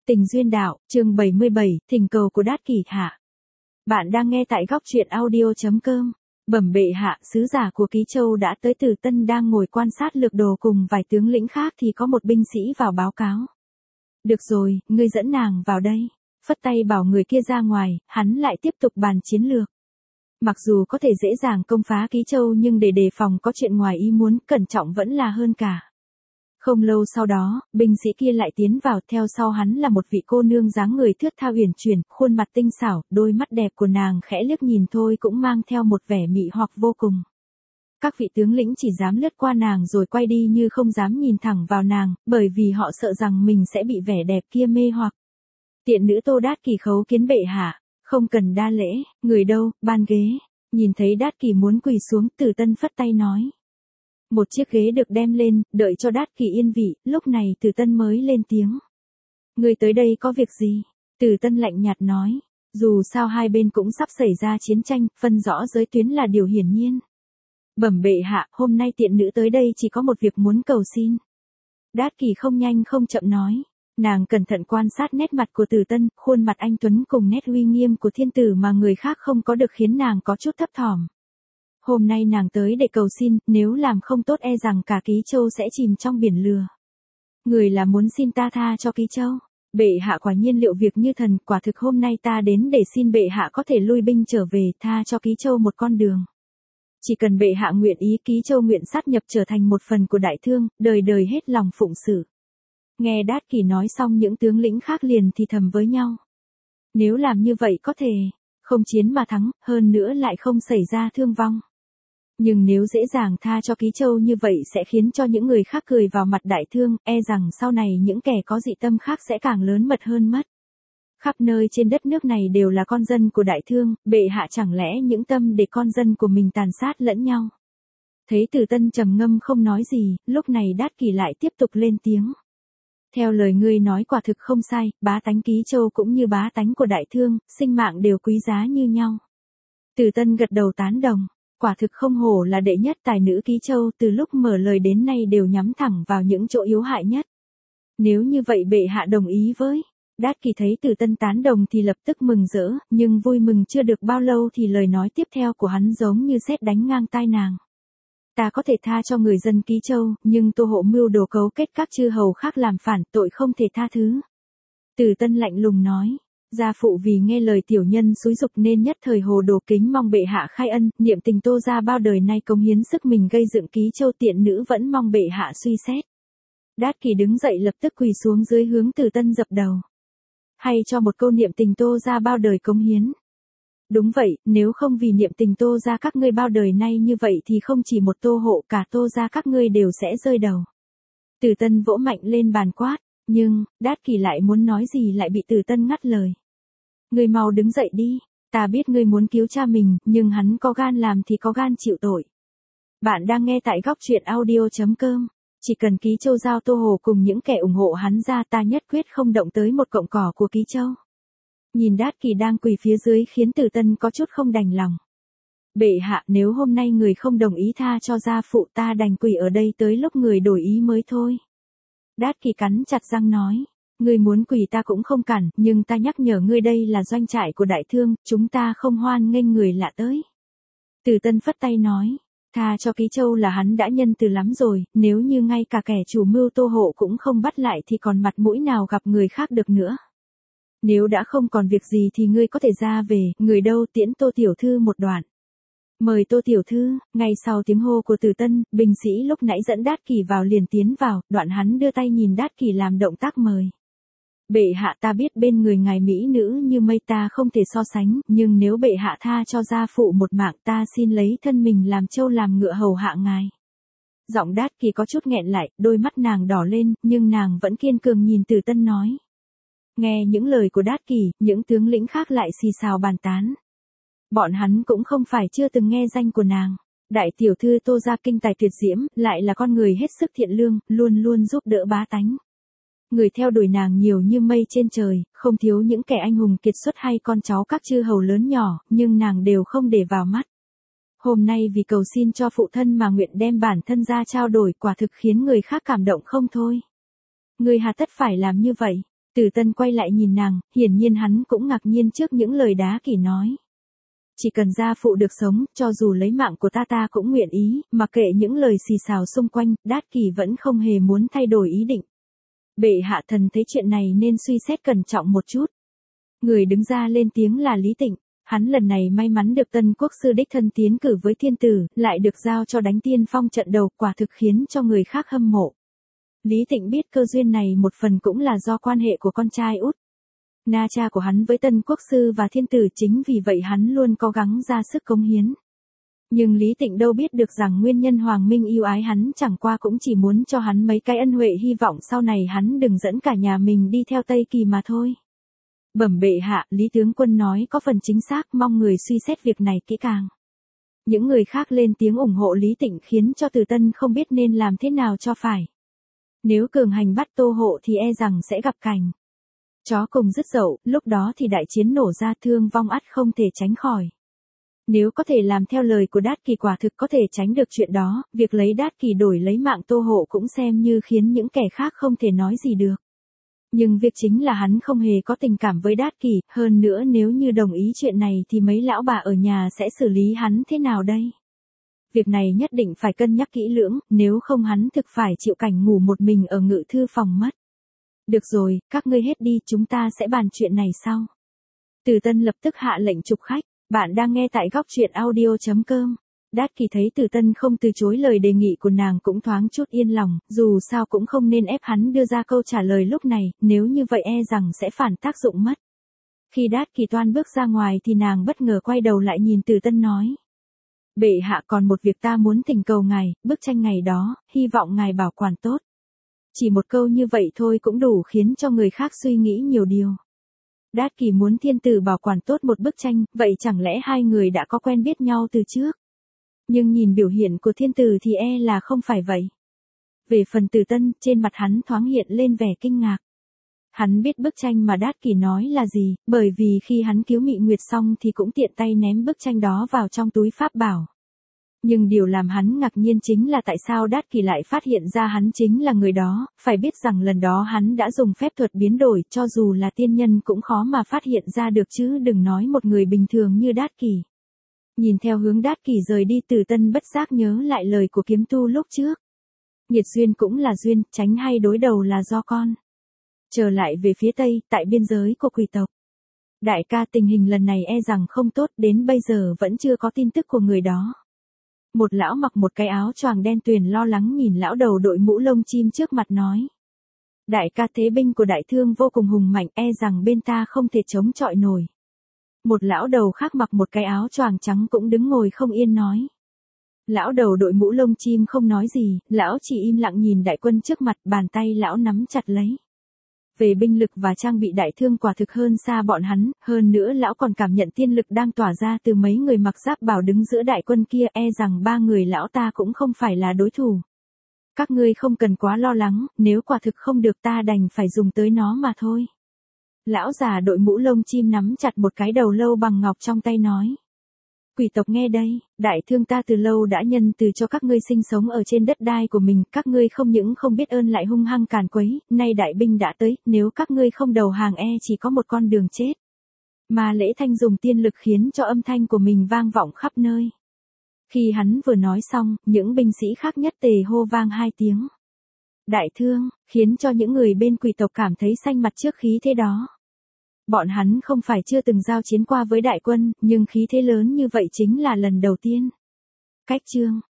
Tình duyên đạo, chương 77, thỉnh cầu của Đát Kỷ hạ. Bạn đang nghe tại góc truyện audio.com. Bẩm bệ hạ, sứ giả của Ký Châu đã tới. Từ Tân đang ngồi quan sát lược đồ cùng vài tướng lĩnh khác thì có một binh sĩ vào báo cáo. Được rồi, ngươi dẫn nàng vào đây. Phất tay bảo người kia ra ngoài, hắn lại tiếp tục bàn chiến lược. Mặc dù có thể dễ dàng công phá Ký Châu nhưng để đề phòng có chuyện ngoài ý muốn, cẩn trọng vẫn là hơn cả. Không lâu sau đó, binh sĩ kia lại tiến vào, theo sau hắn là một vị cô nương dáng người thướt tha uyển chuyển, khuôn mặt tinh xảo, đôi mắt đẹp của nàng khẽ liếc nhìn thôi cũng mang theo một vẻ mị hoặc vô cùng. Các vị tướng lĩnh chỉ dám lướt qua nàng rồi quay đi như không dám nhìn thẳng vào nàng, bởi vì họ sợ rằng mình sẽ bị vẻ đẹp kia mê hoặc. Tiện nữ Tô Đát Kỷ khấu kiến bệ hạ, không cần đa lễ, người đâu, ban ghế. Nhìn thấy Đát Kỷ muốn quỳ xuống, Từ Tân phất tay nói. Một chiếc ghế được đem lên, đợi cho Đát Kỷ yên vị, lúc này Từ Tân mới lên tiếng. Người tới đây có việc gì? Từ Tân lạnh nhạt nói. Dù sao hai bên cũng sắp xảy ra chiến tranh, phân rõ giới tuyến là điều hiển nhiên. Bẩm bệ hạ, hôm nay tiện nữ tới đây chỉ có một việc muốn cầu xin. Đát Kỷ không nhanh không chậm nói. Nàng cẩn thận quan sát nét mặt của Từ Tân, khuôn mặt anh tuấn cùng nét uy nghiêm của thiên tử mà người khác không có được khiến nàng có chút thấp thỏm. Hôm nay nàng tới để cầu xin, nếu làm không tốt e rằng cả Ký Châu sẽ chìm trong biển lửa. Người là muốn xin ta tha cho Ký Châu. Bệ hạ quả nhiên liệu việc như thần, quả thực hôm nay ta đến để xin bệ hạ có thể lui binh trở về, tha cho Ký Châu một con đường. Chỉ cần bệ hạ nguyện ý, Ký Châu nguyện sát nhập trở thành một phần của Đại Thương, đời đời hết lòng phụng sự. Nghe Đát Kỷ nói xong, những tướng lĩnh khác liền thì thầm với nhau. Nếu làm như vậy có thể không chiến mà thắng, hơn nữa lại không xảy ra thương vong. Nhưng nếu dễ dàng tha cho Ký Châu như vậy sẽ khiến cho những người khác cười vào mặt Đại Thương, e rằng sau này những kẻ có dị tâm khác sẽ càng lớn mật hơn mất. Khắp nơi trên đất nước này đều là con dân của Đại Thương, bệ hạ chẳng lẽ những tâm để con dân của mình tàn sát lẫn nhau. Thấy Từ Tân trầm ngâm không nói gì, lúc này Đát Kỷ lại tiếp tục lên tiếng. Theo lời ngươi nói quả thực không sai, bá tánh Ký Châu cũng như bá tánh của Đại Thương, sinh mạng đều quý giá như nhau. Từ Tân gật đầu tán đồng. Quả thực không hổ là đệ nhất tài nữ Ký Châu, từ lúc mở lời đến nay đều nhắm thẳng vào những chỗ yếu hại nhất. Nếu như vậy bệ hạ đồng ý với. Đát Kỷ thấy Từ Tân tán đồng thì lập tức mừng rỡ, nhưng vui mừng chưa được bao lâu thì lời nói tiếp theo của hắn giống như sét đánh ngang tai nàng. Ta có thể tha cho người dân Ký Châu, nhưng Tô Hộ mưu đồ cấu kết các chư hầu khác làm phản, tội không thể tha thứ. Từ Tân lạnh lùng nói. Gia phụ vì nghe lời tiểu nhân xúi dục nên nhất thời hồ đồ, kính mong bệ hạ khai ân, niệm tình Tô gia bao đời nay cống hiến sức mình gây dựng Ký Châu, tiện nữ vẫn mong bệ hạ suy xét. Đát Kỷ đứng dậy lập tức quỳ xuống dưới hướng Từ Tân dập đầu. Hay cho một câu niệm tình Tô gia bao đời cống hiến. Đúng vậy, nếu không vì niệm tình Tô gia các ngươi bao đời nay như vậy thì không chỉ một Tô Hộ, cả Tô gia các ngươi đều sẽ rơi đầu. Từ Tân vỗ mạnh lên bàn quát. Nhưng, Đát Kỷ lại muốn nói gì lại bị Từ Tân ngắt lời. Ngươi mau đứng dậy đi, ta biết ngươi muốn cứu cha mình, nhưng hắn có gan làm thì có gan chịu tội. Bạn đang nghe tại góc truyện audio.com. Chỉ cần Ký Châu giao Tô Hồ cùng những kẻ ủng hộ hắn ra, ta nhất quyết không động tới một cọng cỏ của Ký Châu. Nhìn Đát Kỷ đang quỳ phía dưới khiến Từ Tân có chút không đành lòng. Bệ hạ, nếu hôm nay người không đồng ý tha cho gia phụ, ta đành quỳ ở đây tới lúc người đổi ý mới thôi. Đát Kỷ cắn chặt răng nói. Ngươi muốn quỳ ta cũng không cản, nhưng ta nhắc nhở ngươi đây là doanh trại của Đại Thương, chúng ta không hoan nghênh người lạ tới. Từ Tân phất tay nói. Tha cho Ký Châu là hắn đã nhân từ lắm rồi, nếu như ngay cả kẻ chủ mưu Tô Hộ cũng không bắt lại thì còn mặt mũi nào gặp người khác được nữa. Nếu đã không còn việc gì thì ngươi có thể ra về, người đâu, tiễn Tô tiểu thư một đoạn. Mời Tô tiểu thư. Ngay sau tiếng hô của Từ Tân, binh sĩ lúc nãy dẫn Đát Kỷ vào liền tiến vào, đoạn hắn đưa tay nhìn Đát Kỷ làm động tác mời. Bệ hạ, ta biết bên người ngài mỹ nữ như mây ta không thể so sánh, nhưng nếu bệ hạ tha cho gia phụ một mạng, ta xin lấy thân mình làm trâu làm ngựa hầu hạ ngài. Giọng Đát Kỷ có chút nghẹn lại, đôi mắt nàng đỏ lên, nhưng nàng vẫn kiên cường nhìn Từ Tân nói. Nghe những lời của Đát Kỷ, những tướng lĩnh khác lại xì xào bàn tán. Bọn hắn cũng không phải chưa từng nghe danh của nàng. Đại tiểu thư Tô gia kinh tài tuyệt diễm, lại là con người hết sức thiện lương, luôn luôn giúp đỡ bá tánh. Người theo đuổi nàng nhiều như mây trên trời, không thiếu những kẻ anh hùng kiệt xuất hay con cháu các chư hầu lớn nhỏ, nhưng nàng đều không để vào mắt. Hôm nay vì cầu xin cho phụ thân mà nguyện đem bản thân ra trao đổi, quả thực khiến người khác cảm động không thôi. Ngươi hà tất phải làm như vậy. Từ Tân quay lại nhìn nàng, hiển nhiên hắn cũng ngạc nhiên trước những lời Đát Kỷ nói. Chỉ cần gia phụ được sống, cho dù lấy mạng của ta cũng nguyện ý, mặc kệ những lời xì xào xung quanh, Đát Kỷ vẫn không hề muốn thay đổi ý định. Bệ hạ thần thấy chuyện này nên suy xét cẩn trọng một chút. Người đứng ra lên tiếng là Lý Tịnh, hắn lần này may mắn được Tân quốc sư đích thân tiến cử với thiên tử, lại được giao cho đánh tiên phong trận đầu, quả thực khiến cho người khác hâm mộ. Lý Tịnh biết cơ duyên này một phần cũng là do quan hệ của con trai út Na cha của hắn với Tân quốc sư và thiên tử, chính vì vậy hắn luôn cố gắng ra sức cống hiến. Nhưng Lý Tịnh đâu biết được rằng nguyên nhân Hoàng Minh yêu ái hắn chẳng qua cũng chỉ muốn cho hắn mấy cái ân huệ, hy vọng sau này hắn đừng dẫn cả nhà mình đi theo Tây Kỳ mà thôi. Bẩm bệ hạ, Lý tướng quân nói có phần chính xác, mong người suy xét việc này kỹ càng. Những người khác lên tiếng ủng hộ Lý Tịnh khiến cho Từ Tân không biết nên làm thế nào cho phải. Nếu cường hành bắt Tô Hộ thì e rằng sẽ gặp cảnh chó cùng rứt dậu, lúc đó thì đại chiến nổ ra, thương vong ắt không thể tránh khỏi. Nếu có thể làm theo lời của Đát Kỷ, quả thực có thể tránh được chuyện đó, việc lấy Đát Kỷ đổi lấy mạng Tô Hộ cũng xem như khiến những kẻ khác không thể nói gì được. Nhưng việc chính là hắn không hề có tình cảm với Đát Kỷ, hơn nữa nếu như đồng ý chuyện này thì mấy lão bà ở nhà sẽ xử lý hắn thế nào đây? Việc này nhất định phải cân nhắc kỹ lưỡng, nếu không hắn thực phải chịu cảnh ngủ một mình ở ngự thư phòng mất. Được rồi, các ngươi hết đi, chúng ta sẽ bàn chuyện này sau. Từ Tân lập tức hạ lệnh chụp khách. Bạn đang nghe tại góc truyện audio.com. Đát Kỷ thấy Từ Tân không từ chối lời đề nghị của nàng cũng thoáng chút yên lòng, dù sao cũng không nên ép hắn đưa ra câu trả lời lúc này, nếu như vậy e rằng sẽ phản tác dụng mất. Khi Đát Kỷ toan bước ra ngoài thì nàng bất ngờ quay đầu lại nhìn Từ Tân nói. Bệ hạ, còn một việc ta muốn thỉnh cầu ngài, bức tranh ngày đó, hy vọng ngài bảo quản tốt. Chỉ một câu như vậy thôi cũng đủ khiến cho người khác suy nghĩ nhiều điều. Đát Kỷ muốn thiên tử bảo quản tốt một bức tranh, vậy chẳng lẽ hai người đã có quen biết nhau từ trước? Nhưng nhìn biểu hiện của thiên tử thì e là không phải vậy. Về phần Từ Tân, trên mặt hắn thoáng hiện lên vẻ kinh ngạc. Hắn biết bức tranh mà Đát Kỷ nói là gì, bởi vì khi hắn cứu Mị Nguyệt xong thì cũng tiện tay ném bức tranh đó vào trong túi pháp bảo. Nhưng điều làm hắn ngạc nhiên chính là tại sao Đát Kỷ lại phát hiện ra hắn chính là người đó, phải biết rằng lần đó hắn đã dùng phép thuật biến đổi, cho dù là tiên nhân cũng khó mà phát hiện ra được chứ đừng nói một người bình thường như Đát Kỷ. Nhìn theo hướng Đát Kỷ rời đi, Từ Tân bất giác nhớ lại lời của kiếm tu lúc trước. Nghiệt duyên cũng là duyên, tránh hay đối đầu là do con. Trở lại về phía Tây, tại biên giới của Quỷ tộc. Đại ca, tình hình lần này e rằng không tốt, đến bây giờ vẫn chưa có tin tức của người đó. Một lão mặc một cái áo choàng đen tuyền lo lắng nhìn lão đầu đội mũ lông chim trước mặt nói. Đại ca, thế binh của đại thương vô cùng hùng mạnh, e rằng bên ta không thể chống chọi nổi. Một lão đầu khác mặc một cái áo choàng trắng cũng đứng ngồi không yên nói. Lão đầu đội mũ lông chim không nói gì, lão chỉ im lặng nhìn đại quân trước mặt, bàn tay lão nắm chặt lấy. Về binh lực và trang bị đại thương quả thực hơn xa bọn hắn, hơn nữa lão còn cảm nhận tiên lực đang tỏa ra từ mấy người mặc giáp bào đứng giữa đại quân kia, e rằng ba người lão ta cũng không phải là đối thủ. Các ngươi không cần quá lo lắng, nếu quả thực không được ta đành phải dùng tới nó mà thôi. Lão già đội mũ lông chim nắm chặt một cái đầu lâu bằng ngọc trong tay nói. Quỷ tộc nghe đây, đại thương ta từ lâu đã nhân từ cho các ngươi sinh sống ở trên đất đai của mình, các ngươi không những không biết ơn lại hung hăng càn quấy, nay đại binh đã tới, nếu các ngươi không đầu hàng e chỉ có một con đường chết. Mà Lễ Thanh dùng tiên lực khiến cho âm thanh của mình vang vọng khắp nơi. Khi hắn vừa nói xong, những binh sĩ khác nhất tề hô vang hai tiếng. Đại thương, khiến cho những người bên quỷ tộc cảm thấy xanh mặt trước khí thế đó. Bọn hắn không phải chưa từng giao chiến qua với đại quân, nhưng khí thế lớn như vậy chính là lần đầu tiên. Cách chương